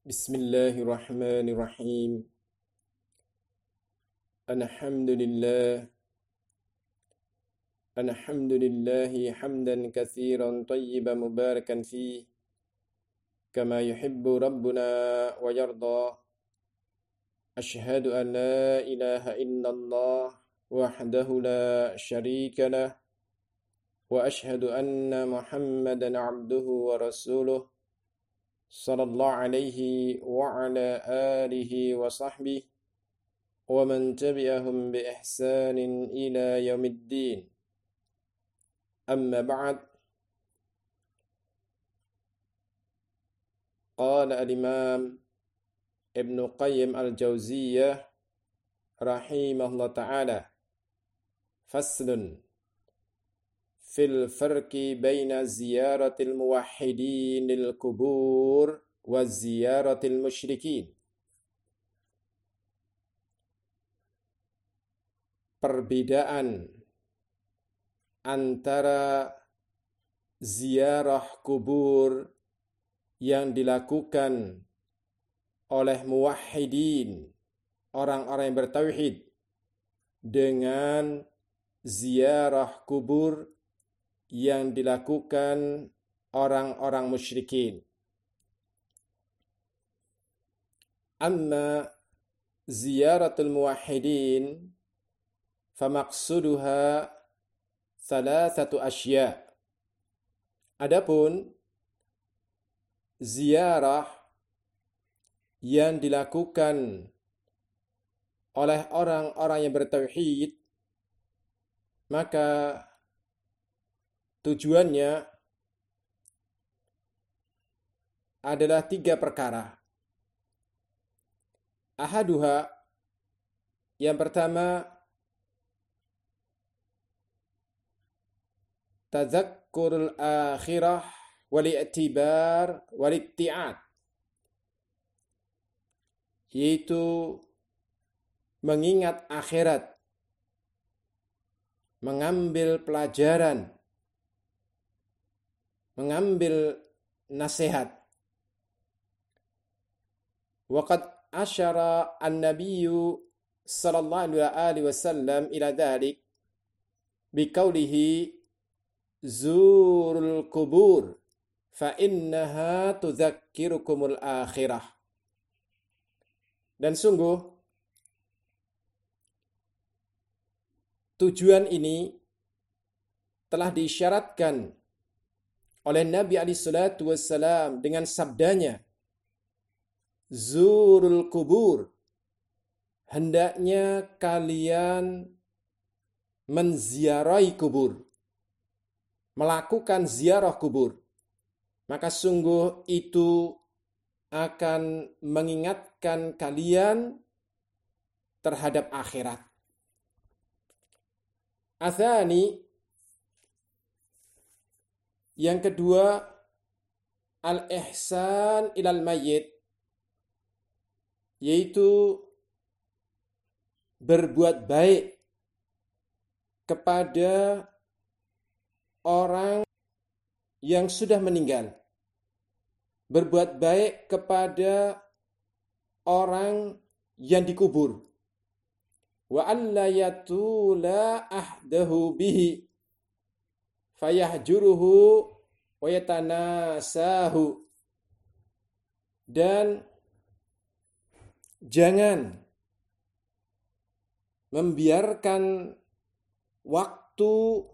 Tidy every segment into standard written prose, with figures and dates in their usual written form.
Bismillahirrahmanirrahim. Alhamdulillah. Alhamdulillahi hamdan katsiran tayyiban mubarakan fi kama yuhibbu rabbuna wa yarda. Ashhadu an la ilaha illallah wahdahu la syarika lah wa ashhadu anna Muhammadan abduhu wa rasuluh sallallahu alaihi wa ala alihi wa sahbihi wa man tabi'ahum bi ihsanin ila yaumiddin. Amma ba'd. Qala al-Imam Ibn Qayyim al-Jauziyah rahimahullah ta'ala, faslun fil farqi baina ziyaratil muwahhidin lil qubur wa ziyaratil musyrikin. Perbedaan antara ziarah kubur yang dilakukan oleh muwahhidin, orang-orang yang bertauhid, dengan ziarah kubur yang dilakukan orang-orang musyrikin. Amma ziyaratul muwahhidin famaqsuduha thalathatu asya'. Adapun ziarah yang dilakukan oleh orang-orang yang bertauhid, maka tujuannya adalah 3 perkara. Ahaduha, yang pertama, tadzakkurul akhirah wal i'tibar wal ibti'ad, yaitu mengingat akhirat, mengambil pelajaran, mengambil nasihat. Waqad asyara an-nabiyyu sallallahu alaihi wasallam ila dzalik biqaulihi zurul kubur fa innaha tudzakkirukumul akhirah. Dan sungguh tujuan ini telah diisyaratkan oleh Nabi alaihi salatu wassalam dengan sabdanya, zurul kubur, hendaknya kalian menziarahi kubur, melakukan ziarah kubur, maka sungguh itu akan mengingatkan kalian terhadap akhirat. Atsani, yang kedua, al-ihsan ilal mayyit, yaitu berbuat baik kepada orang yang sudah meninggal, berbuat baik kepada orang yang dikubur. Wa alla yatula ahdahu bihi fayahjuruhu wa yatanasahu, dan jangan membiarkan waktu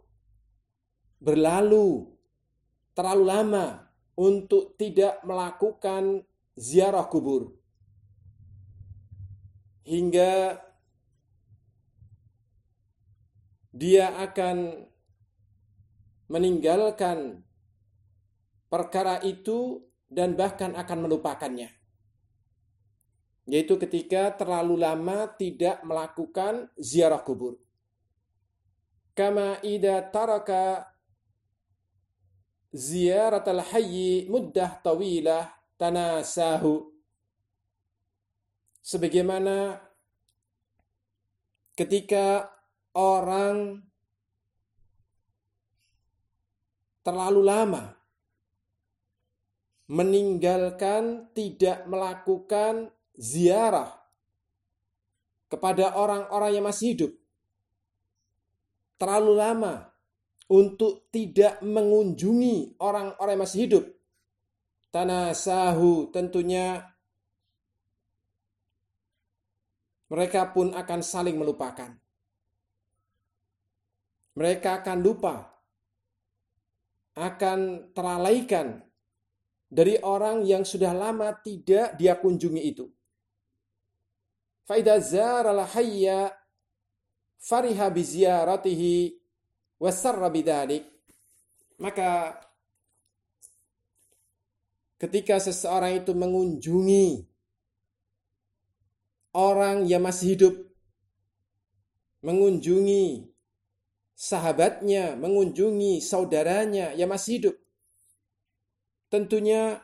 berlalu terlalu lama untuk tidak melakukan ziarah kubur, hingga dia akan meninggalkan perkara itu dan bahkan akan melupakannya, yaitu ketika terlalu lama tidak melakukan ziarah kubur. Kama idza taraka ziyaratal hayyi muddah tawilah tanasahu, sebagaimana ketika orang terlalu lama meninggalkan tidak melakukan ziarah kepada orang-orang yang masih hidup terlalu lama, untuk tidak mengunjungi orang-orang yang masih hidup. Tanasahu, tentunya mereka pun akan saling melupakan. Mereka akan lupa, akan teralaikan dari orang yang sudah lama tidak dia kunjungi itu. Fa idza zara al-hayya fariha bi ziyaratihi wa sarra bidzalik. Maka ketika seseorang itu mengunjungi orang yang masih hidup, mengunjungi sahabatnya, mengunjungi saudaranya yang masih hidup, tentunya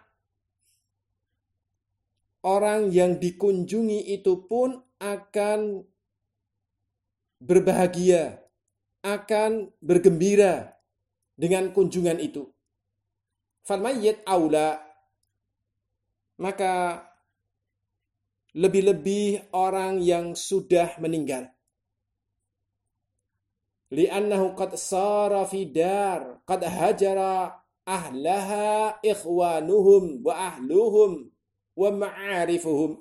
orang yang dikunjungi itu pun akan berbahagia, akan bergembira dengan kunjungan itu. Fal mayyit aula, maka lebih-lebih orang yang sudah meninggal. Li'annahu qad sara fi dar, qad hajara ahlaha ikhwanuhum wa ahluhum wa ma'arifuhum.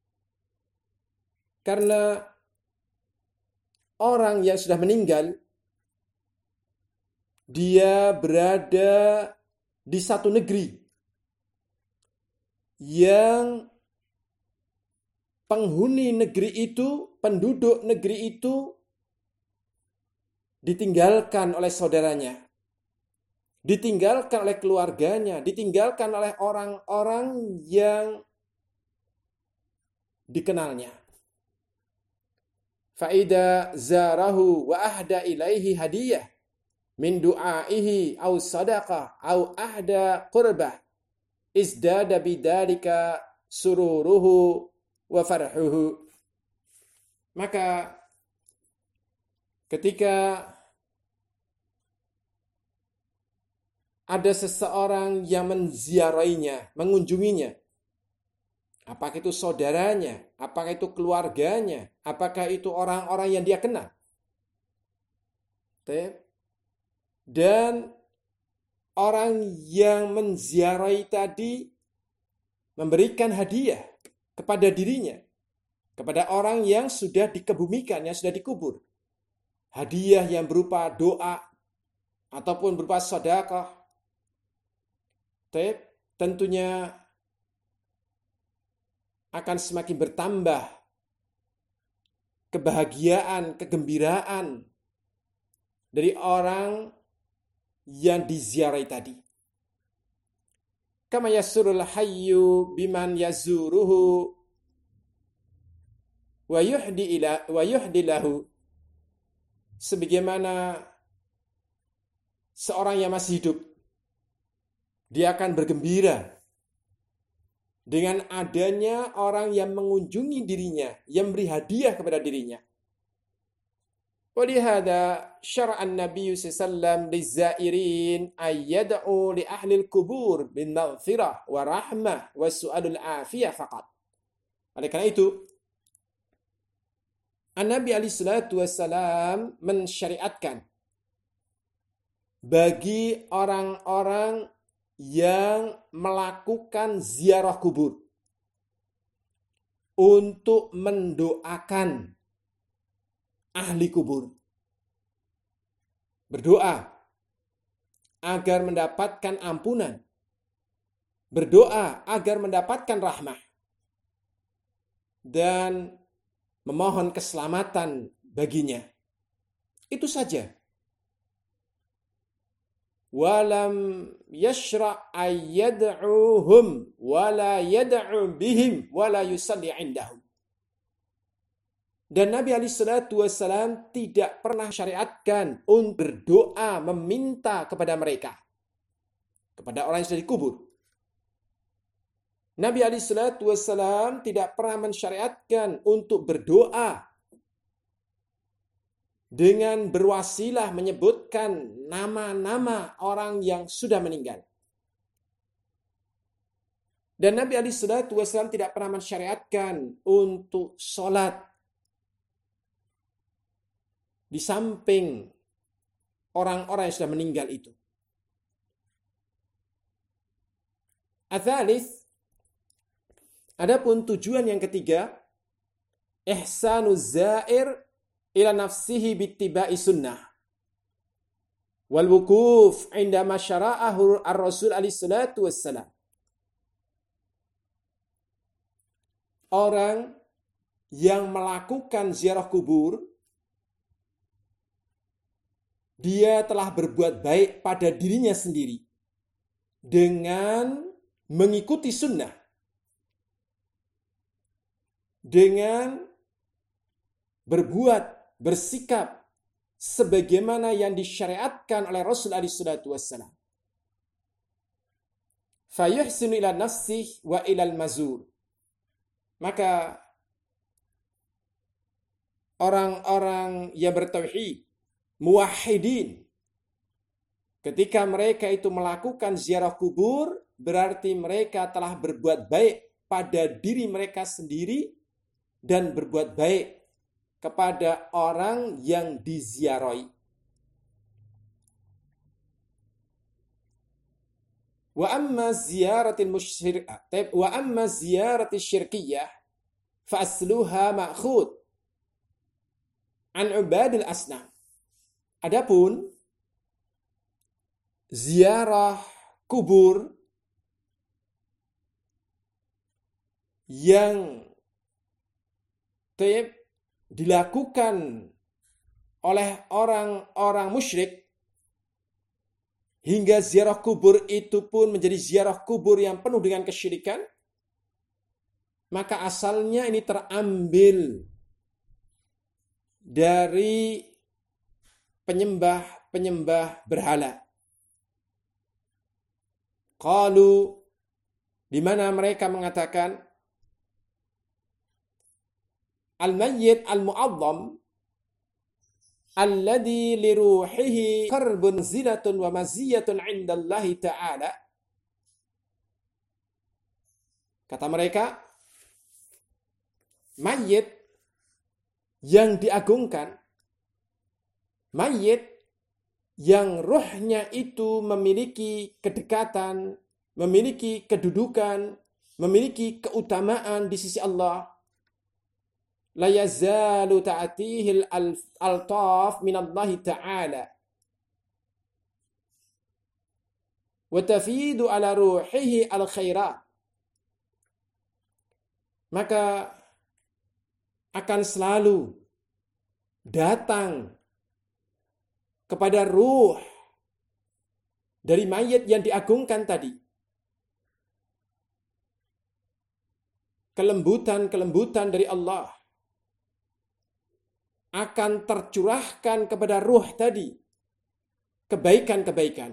Karena orang yang sudah meninggal, dia berada di satu negeri yang penghuni negeri itu, penduduk negeri itu ditinggalkan oleh saudaranya, ditinggalkan oleh keluarganya, ditinggalkan oleh orang-orang yang dikenalnya. Faida zarahu wa ahda ilaihi hadiyah min du'aihi au sadaqah au ahda qurbah izdada bidzalika sururuhu wa farhuhu. Maka ketika ada seseorang yang menziarainya, mengunjunginya, apakah itu saudaranya, apakah itu keluarganya, apakah itu orang-orang yang dia kenal, dan orang yang menziarahi tadi memberikan hadiah kepada dirinya, kepada orang yang sudah dikebumikan, yang sudah dikubur. Hadiah yang berupa doa ataupun berupa sedekah. Tentunya akan semakin bertambah kebahagiaan, kegembiraan dari orang yang diziarahi tadi. Kama yasurul hayyu biman yazuruhu wa yuhdi lahu. Sebagaimana seorang yang masih hidup, dia akan bergembira dengan adanya orang yang mengunjungi dirinya, yang beri hadiah kepada dirinya. Walihada syara'an Nabi sallallahu lizairin ayyad'u li ahli al-kubur bin maghfirah wa rahmah wa su'alul afiyah faqat. Oleh karena itu, Nabi alaihi salatu wassalam mensyariatkan bagi orang-orang yang melakukan ziarah kubur untuk mendoakan ahli kubur. Berdoa agar mendapatkan ampunan. Berdoa agar mendapatkan rahmah. Dan memohon keselamatan baginya. Itu saja. Walam yashra' ayyad'uhum wala yad'u bihim wala yusalli indahum. Dan Nabi SAW tidak pernah syariatkan untuk berdoa meminta kepada mereka, kepada orang yang sudah dikubur. Nabi SAW tidak pernah mensyariatkan untuk berdoa dengan berwasilah menyebutkan nama-nama orang yang sudah meninggal. Dan Nabi SAW tidak pernah mensyariatkan untuk sholat di samping orang-orang yang sudah meninggal itu. Atsalits, adapun tujuan yang ketiga, ihsanuz zair ila nafsihi bittiba'i sunnah wal wukuf inda masyara'ahu ar-rasul alaihi salatu wassalam. Orang yang melakukan ziarah kubur, dia telah berbuat baik pada dirinya sendiri dengan mengikuti sunnah, dengan berbuat, bersikap sebagaimana yang disyariatkan oleh Rasul alaihi salatu wassalam. Fayuhsinu ila nafsihi wa ilal mazur. Maka orang-orang yang bertauhid, muwahhidin, ketika mereka itu melakukan ziarah kubur, berarti mereka telah berbuat baik pada diri mereka sendiri dan berbuat baik kepada orang yang diziarahi. Wa amma ziyaratil syirkiyah fa asluha ma'khud an ubadil asnam. Adapun ziarah kubur yang dilakukan oleh orang-orang musyrik, hingga ziarah kubur itu pun menjadi ziarah kubur yang penuh dengan kesyirikan, maka asalnya ini terambil dari penyembah berhala. Qalu, di mana mereka mengatakan al-mayyit al-mu'azzam alladhi li ruhihi qarbun zinatun wa maziyatun 'indallahi ta'ala. Kata mereka, mayit yang diagungkan, mayit yang ruhnya itu memiliki kedekatan, memiliki kedudukan, memiliki keutamaan di sisi Allah, la yazalu ta'tihil altaf minallahi ta'ala wa tafidu ala ruhihi al-khairat. Maka akan selalu datang kepada ruh dari mayit yang diagungkan tadi kelembutan dari Allah, akan tercurahkan kepada ruh tadi kebaikan-kebaikan.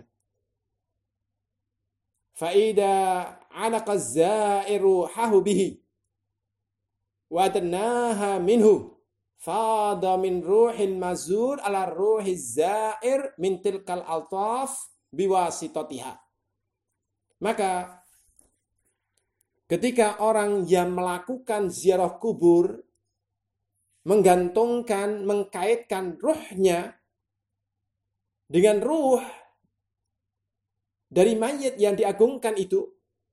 Faida alaqa zairu hahu bihi wa adnaha minhu fada min ruhil mazur ala ruhiz zair min tilkal altaf biwasitatiha. Maka ketika orang yang melakukan ziarah kubur menggantungkan, mengkaitkan ruhnya dengan ruh dari mayit yang diagungkan itu,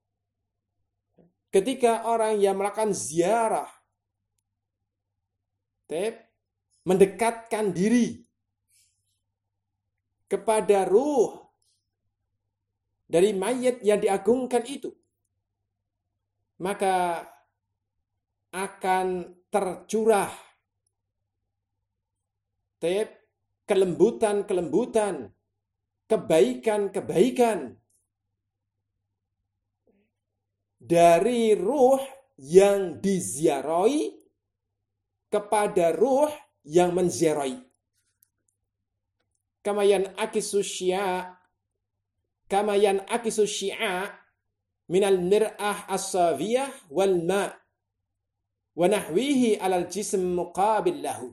ketika orang yang melakukan ziarah mendekatkan diri kepada ruh dari mayit yang diagungkan itu, maka akan tercurah kelembutan, kebaikan dari ruh yang diziarahi kepada ruh yang menziarahi. Kama yan'akisu syi'a minal mir'ah as-safiyah wal ma' wa nahwihi 'alal jism muqabil lahu.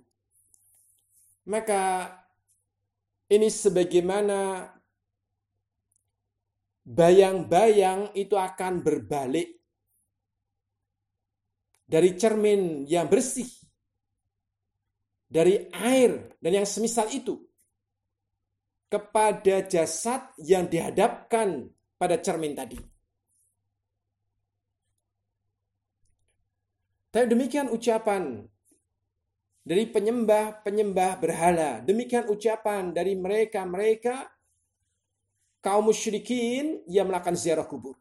Maka ini sebagaimana bayang-bayang itu akan berbalik dari cermin yang bersih, dari air dan yang semisal itu, kepada jasad yang dihadapkan pada cermin tadi. Tapi demikian ucapan dari penyembah-penyembah berhala. Demikian ucapan dari mereka-mereka kaum musyrikin yang melakukan ziarah kubur.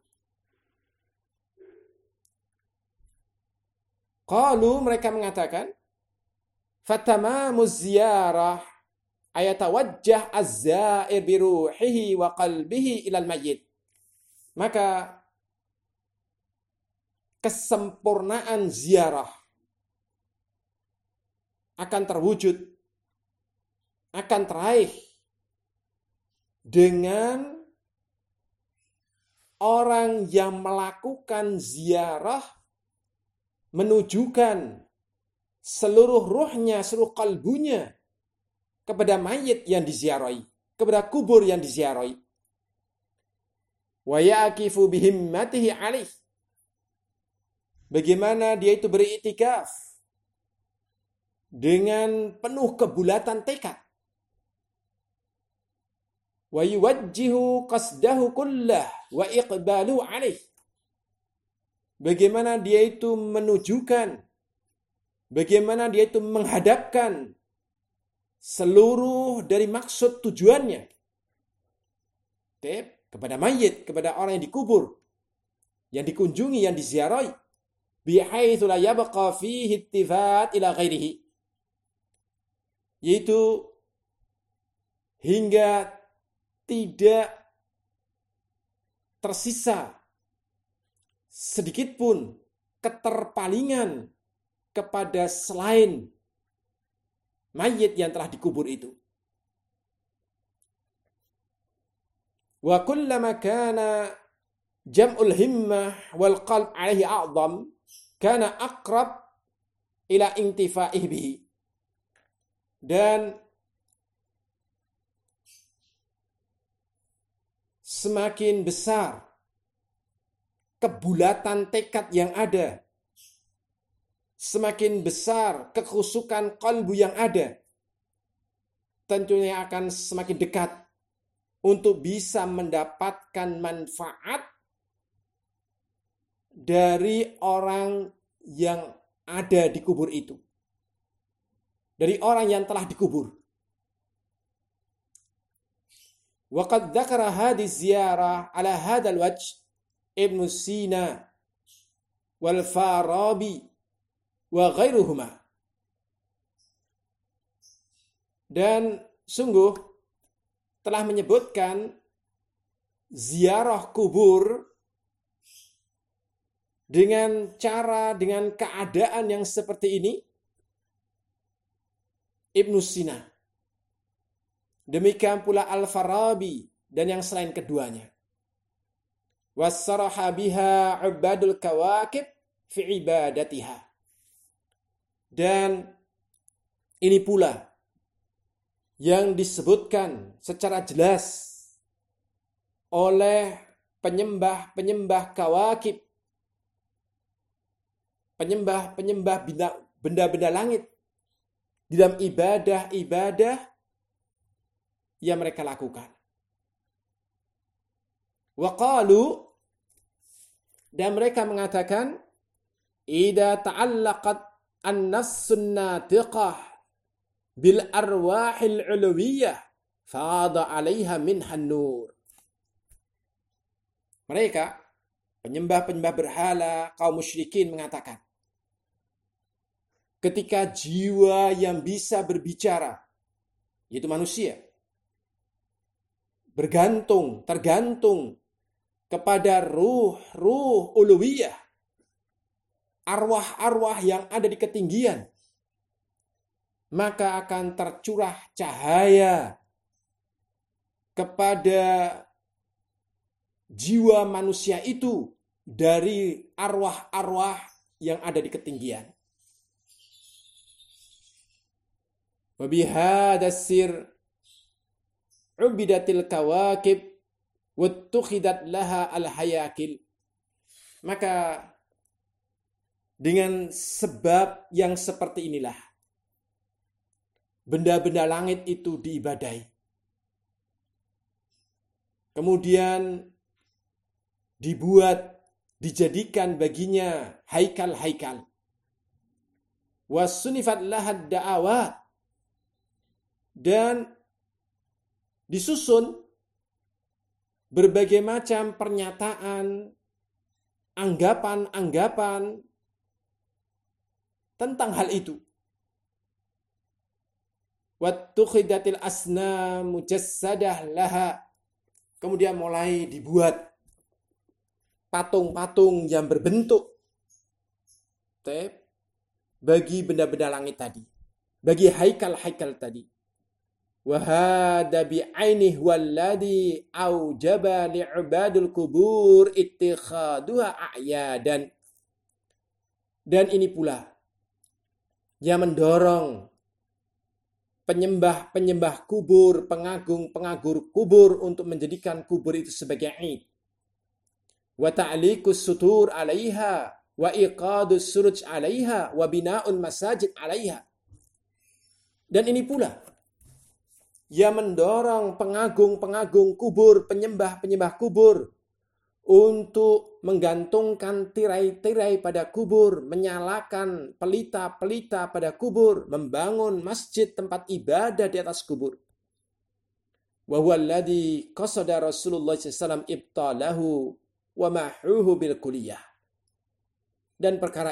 Qalu, mereka mengatakan, fatamamu ziyarah ayatawajjah az-za'ir bi ruhihi wa qalbihi ilal mayyit. Maka kesempurnaan ziarah akan terwujud, akan teraih dengan orang yang melakukan ziarah menujukan seluruh ruhnya, seluruh kalbunya kepada mayit yang diziarahi, kepada kubur yang diziarahi. Wa ya'kifu bihimmatihi alaih. Bagaimana dia itu beriktikaf dengan penuh kebulatan tekad. Wa yuwajjihu qasdahu kullah wa iqbalu alaih. Bagaimana dia itu menunjukkan, bagaimana dia itu menghadapkan seluruh dari maksud tujuannya kepada mayit, kepada orang yang dikubur, yang dikunjungi, yang diziarahi. Bihaitsu la yabqa fihi ittifat ila ghairihi, yaitu hingga tidak tersisa sedikit pun keterpalingan kepada selain mayit yang telah dikubur itu. Wa kullama kana jam'ul himmah wal qalb alaihi a'zam kana aqrab ila intifa'ih bihi. Dan semakin besar kebulatan tekad yang ada, semakin besar kekhusukan qalbu yang ada, tentunya akan semakin dekat untuk bisa mendapatkan manfaat dari orang yang ada di kubur itu, dari orang yang telah dikubur. Wa qad dzakara hadhihi ziyarah ala hadzal wajh Ibnu Sina wal Farabi wa ghairuhuma. Dan sungguh telah menyebutkan ziarah kubur dengan cara, dengan keadaan yang seperti ini Ibnu Sina. Demikian pula Al-Farabi dan yang selain keduanya. Wassaraha biha ubadul kawakib fi ibadatiha. Dan ini pula yang disebutkan secara jelas oleh penyembah-penyembah kawakib, penyembah-penyembah benda-benda langit di dalam ibadah-ibadah yang mereka lakukan. Wa qalu, dan mereka mengatakan, idza ta'allaqat an-nafsun natiqah bil arwahil uluwiyah fada 'alaiha minhan nur. Mereka, penyembah-penyembah berhala, kaum musyrikin mengatakan, ketika jiwa yang bisa berbicara, yaitu manusia, tergantung kepada ruh uluwiyah, arwah-arwah yang ada di ketinggian, maka akan tercurah cahaya kepada jiwa manusia itu dari arwah-arwah yang ada di ketinggian. Wa bihadas sir ubidatil kawakib wattukhidat laha al-hayakil. Maka Dengan sebab yang seperti inilah benda-benda langit itu diibadahi. Kemudian dijadikan baginya haikal-haikal. Wasunifat lahad da'awat, dan disusun berbagai macam pernyataan, anggapan-anggapan tentang hal itu. Wattukhidatil asnam mujassadah laha. Kemudian mulai dibuat patung-patung yang berbentuk bagi benda-benda langit tadi, bagi haikal-haikal tadi. Wa hadza bi'ainih walladhi aujaba li'ibadul kubur ittikhaduha a'yadan. Dan ini pula yang mendorong penyembah-penyembah kubur, pengagung-pengagur kubur untuk menjadikan kubur itu sebagai id. Wa ta'liqus sutur 'alaiha wa iqadus suruj 'alaiha wa bina'un masajid 'alaiha. Dan ini pula yang mendorong pengagung-pengagung kubur, penyembah-penyembah kubur untuk menggantungkan tirai-tirai pada kubur, menyalakan pelita-pelita pada kubur, membangun masjid tempat ibadah di atas kubur. Wa huwa alladhi qasada Rasulullah sallallahu alaihi wasallam ibtalahu wa mahuhu bil kulliyah. Dan perkara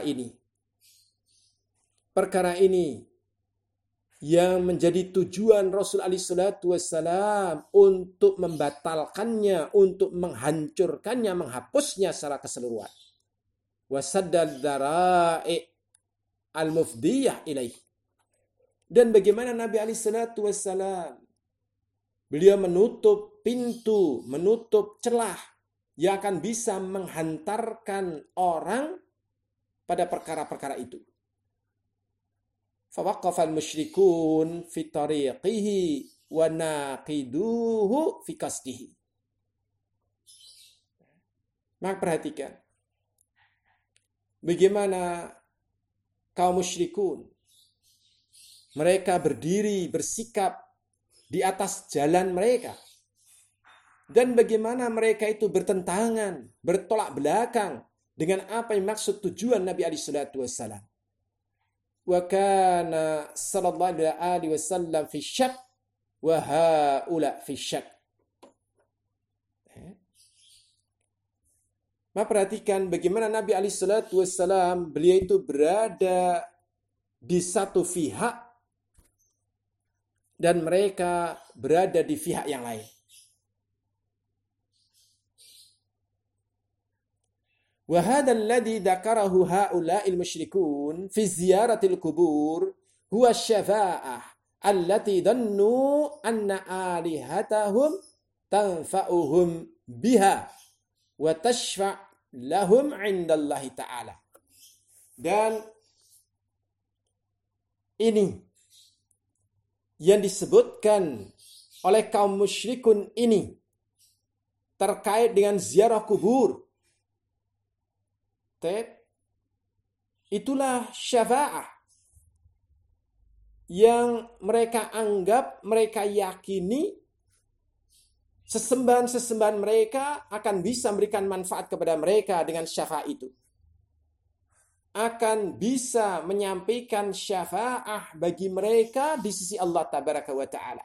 ini yang menjadi tujuan Rasul alaihi salatu wassalam untuk membatalkannya, untuk menghancurkannya, menghapusnya secara keseluruhan. Wasaddad dzara'i al-mufdiyah ilaih. Dan bagaimana Nabi alaihi salatu wassalam, beliau menutup pintu, menutup celah yang akan bisa menghantarkan orang pada perkara-perkara itu. Fawaqafal musyrikun fi tariqihi wa naqiduhu fi qasdihi. Maka perhatikan bagaimana kaum musyrikun mereka berdiri bersikap di atas jalan mereka, dan bagaimana mereka itu bertentangan, bertolak belakang dengan apa yang maksud tujuan Nabi alaihi salatu wassalam. Wa kana sallallahu alaihi wasallam fi syak wa haula fi syak. Maka perhatikan bagaimana Nabi alaihi salatu wassalam, beliau itu berada di satu pihak dan mereka berada di pihak yang lain. Wa hadha alladhi dzakarahu haula'il musyrikun fi ziyaratil qubur huwa syafa'ah allati dhannu anna alihatahum tanfa'uhum biha wa tashfa' lahum 'indallahi ta'ala. Dan ini yang disebutkan oleh kaum musyrikun ini terkait dengan ziarah kubur. Itulah syafa'ah yang mereka anggap, mereka yakini sesembahan-sesembahan mereka akan bisa memberikan manfaat kepada mereka dengan syafa'ah itu. Akan bisa menyampaikan syafa'ah bagi mereka di sisi Allah tabaraka wa ta'ala.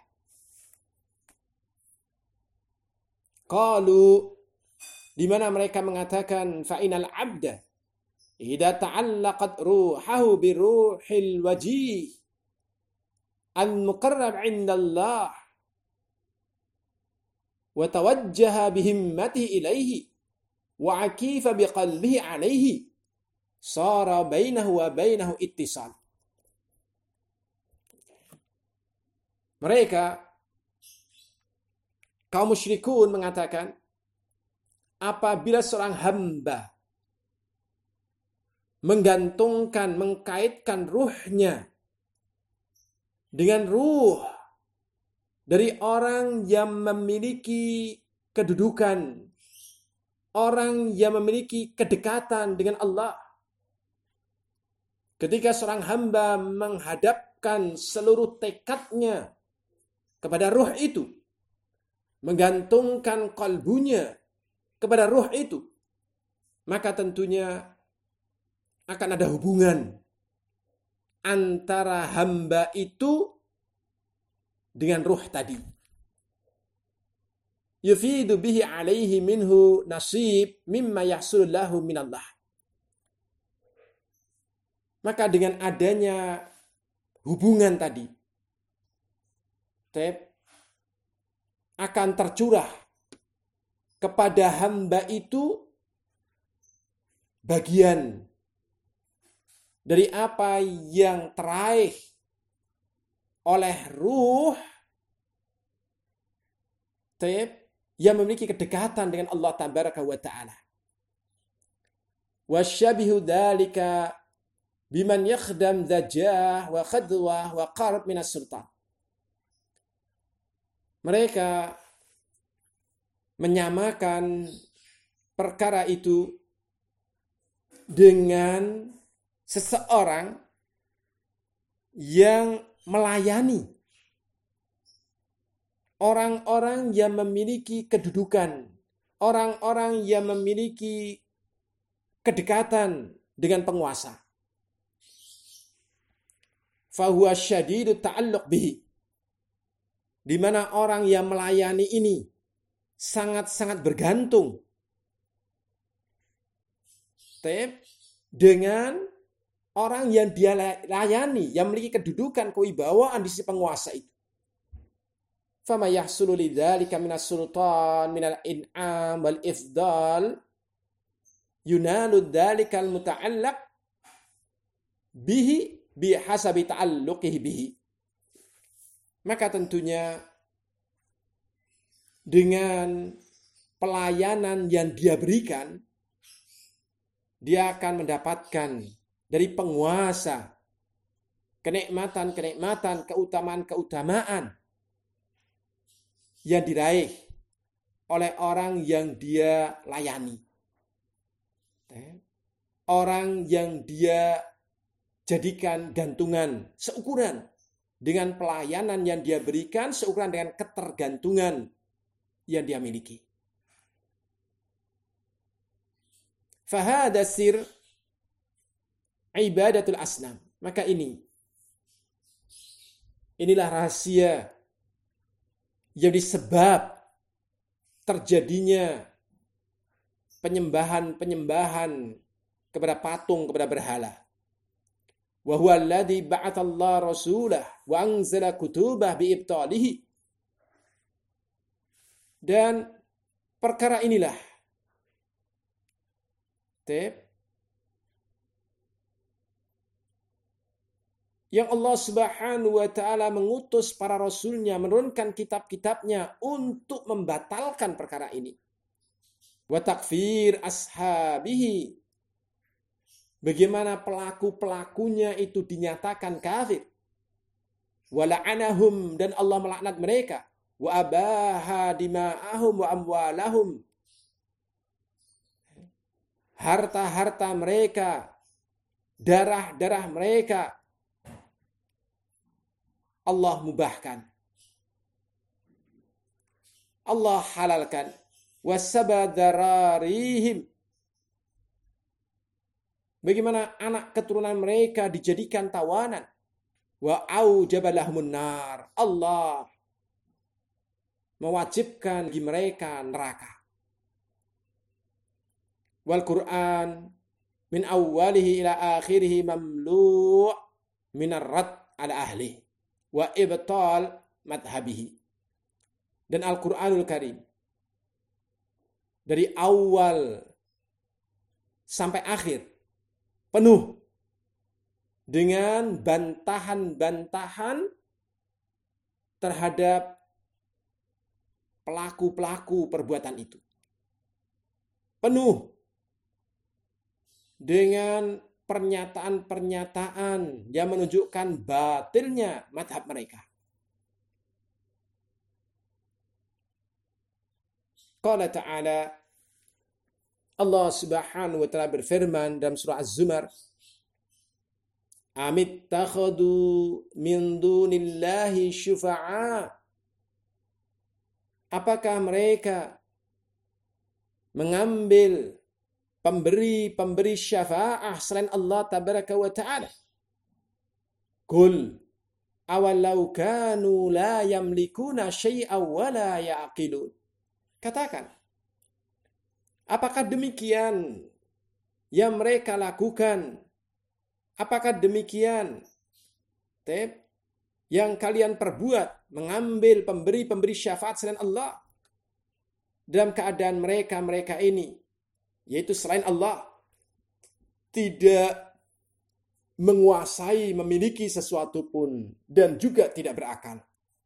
Qalu, di mana mereka mengatakan fa'inal abda idza ta'allaqat ruhahu bi ruhil wajih al-muqarrab 'inda Allah wa tawajjaha bihimmatihi ilaihi wa akifa biqalbihi 'alaihi sara bainahu wa bainahu ittisal. Mereka kaum musyrikun mengatakan, apabila seorang hamba menggantungkan, mengkaitkan ruhnya dengan ruh dari orang yang memiliki kedudukan, orang yang memiliki kedekatan dengan Allah, Ketika seorang hamba menghadapkan seluruh tekadnya kepada ruh itu, menggantungkan kalbunya kepada ruh itu, maka tentunya akan ada hubungan antara hamba itu dengan ruh tadi. Yufidu bihi alaihi minhu nasib mimma yahsul lahu minallah. Maka dengan adanya hubungan tadi, akan tercurah kepada hamba itu bagian dari apa yang teraih oleh ruh yang memiliki kedekatan dengan Allah Tabaraka wa Ta'ala. Wasyabihu dhalika biman yakhdam dhajah wa khadwah wa qarab minas sultan. Mereka menyamakan perkara itu dengan seseorang yang melayani orang-orang yang memiliki kedudukan, orang-orang yang memiliki kedekatan dengan penguasa. Fahuwa syadidu ta'alluq bihi. Di mana orang yang melayani ini sangat-sangat bergantung dengan orang yang dia layani, yang memiliki kedudukan, kewibawaan di sisi penguasa itu. Fama yahsulu lidzalika minas sultan minal in'am wal ifdal yunalu dzalikal muta'allaq bihi bihasabi ta'alluqihi bihi. Maka tentunya dengan pelayanan yang dia berikan, dia akan mendapatkan dari penguasa kenikmatan-kenikmatan, keutamaan-keutamaan yang diraih oleh orang yang dia layani. Orang yang dia jadikan gantungan seukuran dengan pelayanan yang dia berikan, seukuran dengan ketergantungan yang dia miliki. Fahada sir ibadatul asnam. Maka inilah rahasia yang disebab terjadinya penyembahan kepada patung, kepada berhala. Wa huwa alladhi ba'athallahu rasulah wa anzala kutubah biibtalihi. Dan perkara inilah yang Allah Subhanahu wa Ta'ala mengutus para rasulnya, menurunkan kitab-kitabnya untuk membatalkan perkara ini. Wa takfir ashabihi. Bagaimana pelaku-pelakunya itu dinyatakan kafir. Wa la'anahum, dan Allah melaknat mereka. Wa abaha dima'ahum wa amwalahum. Harta-harta mereka, darah-darah mereka, Allah mubahkan, Allah halalkan. Wasabadararihim, bagaimana anak keturunan mereka dijadikan tawanan. Wa aujabalahumun nar, Allah mewajibkan bagi mereka neraka. Wal Quran min awwalihi ila akhirihi mamlu' minar rad ala ahli wa ibtal madhabihi. Dan Al-Quranul Karim dari awal sampai akhir penuh dengan bantahan-bantahan terhadap pelaku-pelaku perbuatan itu. Penuh dengan pernyataan-pernyataan yang menunjukkan batilnya madhab mereka. Qala ta'ala, Allah Subhanahu wa ta'ala berfirman dalam surah Az-Zumar Amittakhadu min dunillahi syufa'a. Apakah mereka mengambil pemberi syafa'ah selain Allah tabaraka wa ta'ala? Qul awalau kanu la yamlikuna syai'aw wa la ya'qilun. Katakan, apakah demikian yang mereka lakukan? Apakah demikian yang kalian perbuat, mengambil pemberi syafaat selain Allah, dalam keadaan mereka ini, yaitu selain Allah, tidak menguasai, memiliki sesuatu pun, dan juga tidak berakal.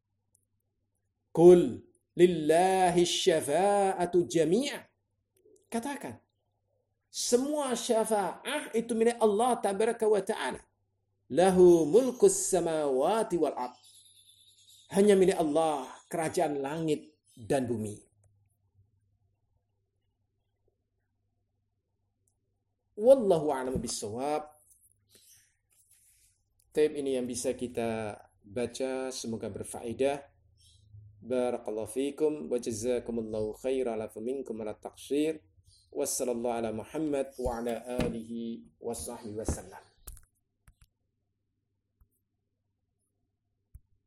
Qul lillahi syafa'atu jami'ah. Katakan, semua syafa'ah itu milik Allah tabaraka wa ta'ala. Lahu mulkus samawati wal ard. Hanya milik Allah kerajaan langit dan bumi. Wallahu a'lam bishawab. Ini yang bisa kita baca, semoga berfaedah. Barakallahu fikum wa jazakumullahu khairan ala minkum ala taqsir. Wassallallahu ala Muhammad wa ala alihi wa sahbihi wasallam.